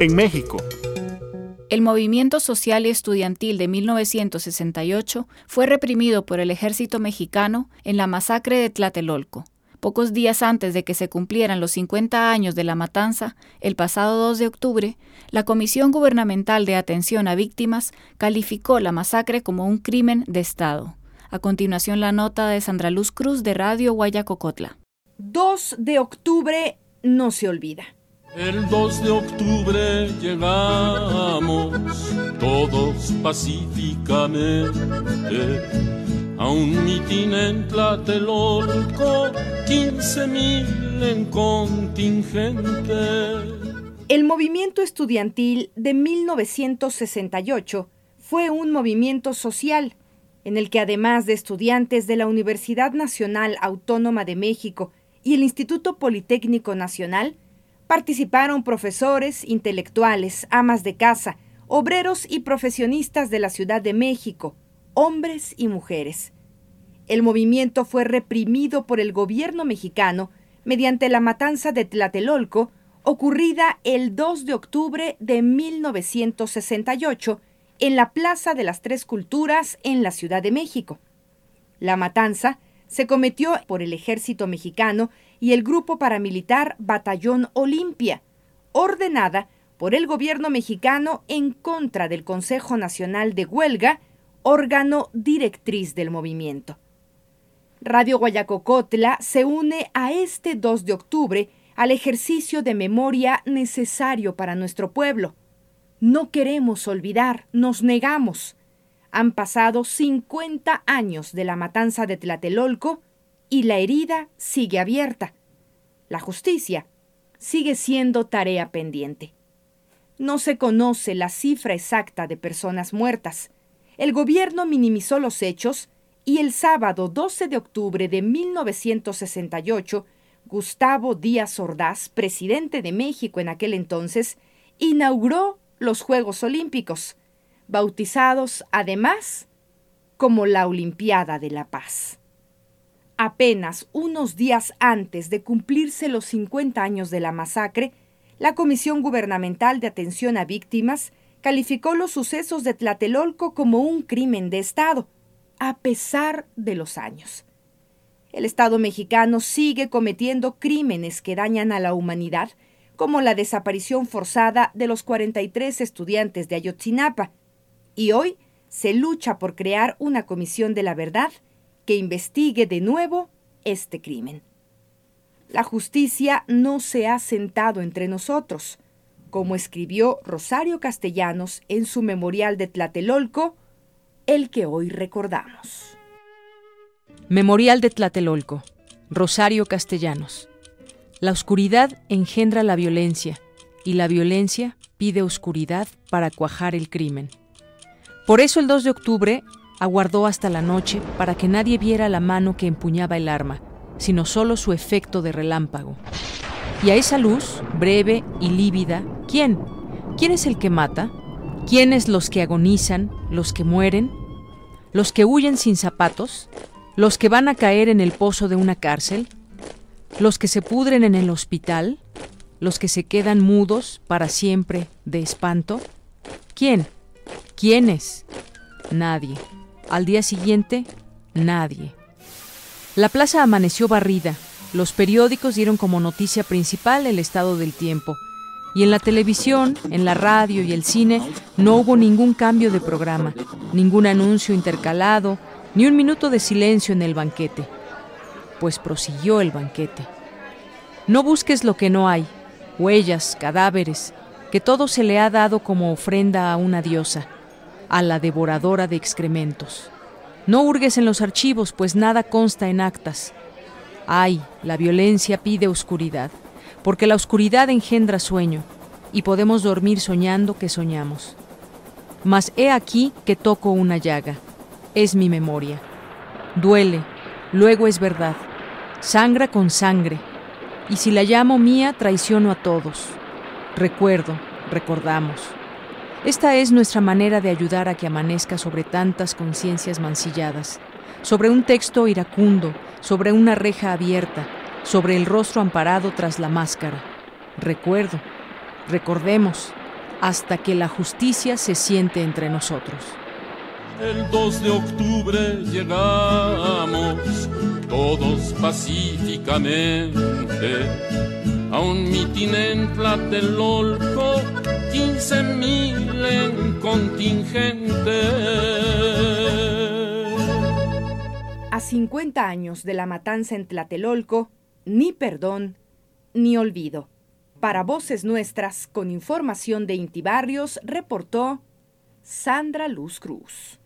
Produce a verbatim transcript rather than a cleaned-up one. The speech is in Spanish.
en México. El movimiento social y estudiantil de mil novecientos sesenta y ocho fue reprimido por el ejército mexicano en la masacre de Tlatelolco. Pocos días antes de que se cumplieran los cincuenta años de la matanza, el pasado dos de octubre, la Comisión Gubernamental de Atención a Víctimas calificó la masacre como un crimen de Estado. A continuación, la nota de Sandra Luz Cruz de Radio Guayacocotla. dos de octubre no se olvida. El dos de octubre llegamos todos pacíficamente a un mitin en Tlatelolco, quince mil en contingente. El movimiento estudiantil de mil novecientos sesenta y ocho fue un movimiento social en el que, además de estudiantes de la Universidad Nacional Autónoma de México y el Instituto Politécnico Nacional, participaron profesores, intelectuales, amas de casa, obreros y profesionistas de la Ciudad de México, hombres y mujeres. El movimiento fue reprimido por el gobierno mexicano mediante la matanza de Tlatelolco, ocurrida el dos de octubre de mil novecientos sesenta y ocho en la Plaza de las Tres Culturas en la Ciudad de México. La matanza se cometió por el ejército mexicano y el grupo paramilitar Batallón Olimpia, ordenada por el gobierno mexicano en contra del Consejo Nacional de Huelga, órgano directriz del movimiento. Radio Guayacocotla se une a este dos de octubre al ejercicio de memoria necesario para nuestro pueblo. No queremos olvidar, nos negamos. Han pasado cincuenta años de la matanza de Tlatelolco y la herida sigue abierta. La justicia sigue siendo tarea pendiente. No se conoce la cifra exacta de personas muertas. El gobierno minimizó los hechos y el sábado doce de octubre de mil novecientos sesenta y ocho, Gustavo Díaz Ordaz, presidente de México en aquel entonces, inauguró los Juegos Olímpicos, bautizados además como la Olimpiada de la Paz. Apenas unos días antes de cumplirse los cincuenta años de la masacre, la Comisión Gubernamental de Atención a Víctimas calificó los sucesos de Tlatelolco como un crimen de Estado, a pesar de los años. El Estado mexicano sigue cometiendo crímenes que dañan a la humanidad, como la desaparición forzada de los cuarenta y tres estudiantes de Ayotzinapa, y hoy se lucha por crear una comisión de la verdad que investigue de nuevo este crimen. La justicia no se ha sentado entre nosotros, como escribió Rosario Castellanos en su memorial de Tlatelolco, el que hoy recordamos. Memorial de Tlatelolco, Rosario Castellanos. La oscuridad engendra la violencia, y la violencia pide oscuridad para cuajar el crimen. Por eso el dos de octubre aguardó hasta la noche para que nadie viera la mano que empuñaba el arma, sino solo su efecto de relámpago. Y a esa luz, breve y lívida, ¿quién? ¿Quién es el que mata? ¿Quiénes los que agonizan, los que mueren? ¿Los que huyen sin zapatos? ¿Los que van a caer en el pozo de una cárcel? ¿Los que se pudren en el hospital? ¿Los que se quedan mudos para siempre de espanto? ¿Quién? ¿Quiénes? Nadie. Al día siguiente, nadie. La plaza amaneció barrida. Los periódicos dieron como noticia principal el estado del tiempo. Y en la televisión, en la radio y el cine no hubo ningún cambio de programa, ningún anuncio intercalado, ni un minuto de silencio en el banquete. Pues prosiguió el banquete. No busques lo que no hay, huellas, cadáveres, que todo se le ha dado como ofrenda a una diosa, a la devoradora de excrementos. No hurgues en los archivos, pues nada consta en actas. Ay, la violencia pide oscuridad, porque la oscuridad engendra sueño, y podemos dormir soñando que soñamos. Mas he aquí que toco una llaga, es mi memoria. Duele, luego es verdad, sangra con sangre, y si la llamo mía traiciono a todos. Recuerdo, recordamos. Esta es nuestra manera de ayudar a que amanezca sobre tantas conciencias mancilladas, sobre un texto iracundo, sobre una reja abierta, sobre el rostro amparado tras la máscara. Recuerdo, recordemos, hasta que la justicia se siente entre nosotros. El dos de octubre llegamos todos pacíficamente a un mitin en Tlatelolco, quince mil en contingente. A cincuenta años de la matanza en Tlatelolco, ni perdón ni olvido. Para Voces Nuestras, con información de Inti Barrios, reportó Sandra Luz Cruz.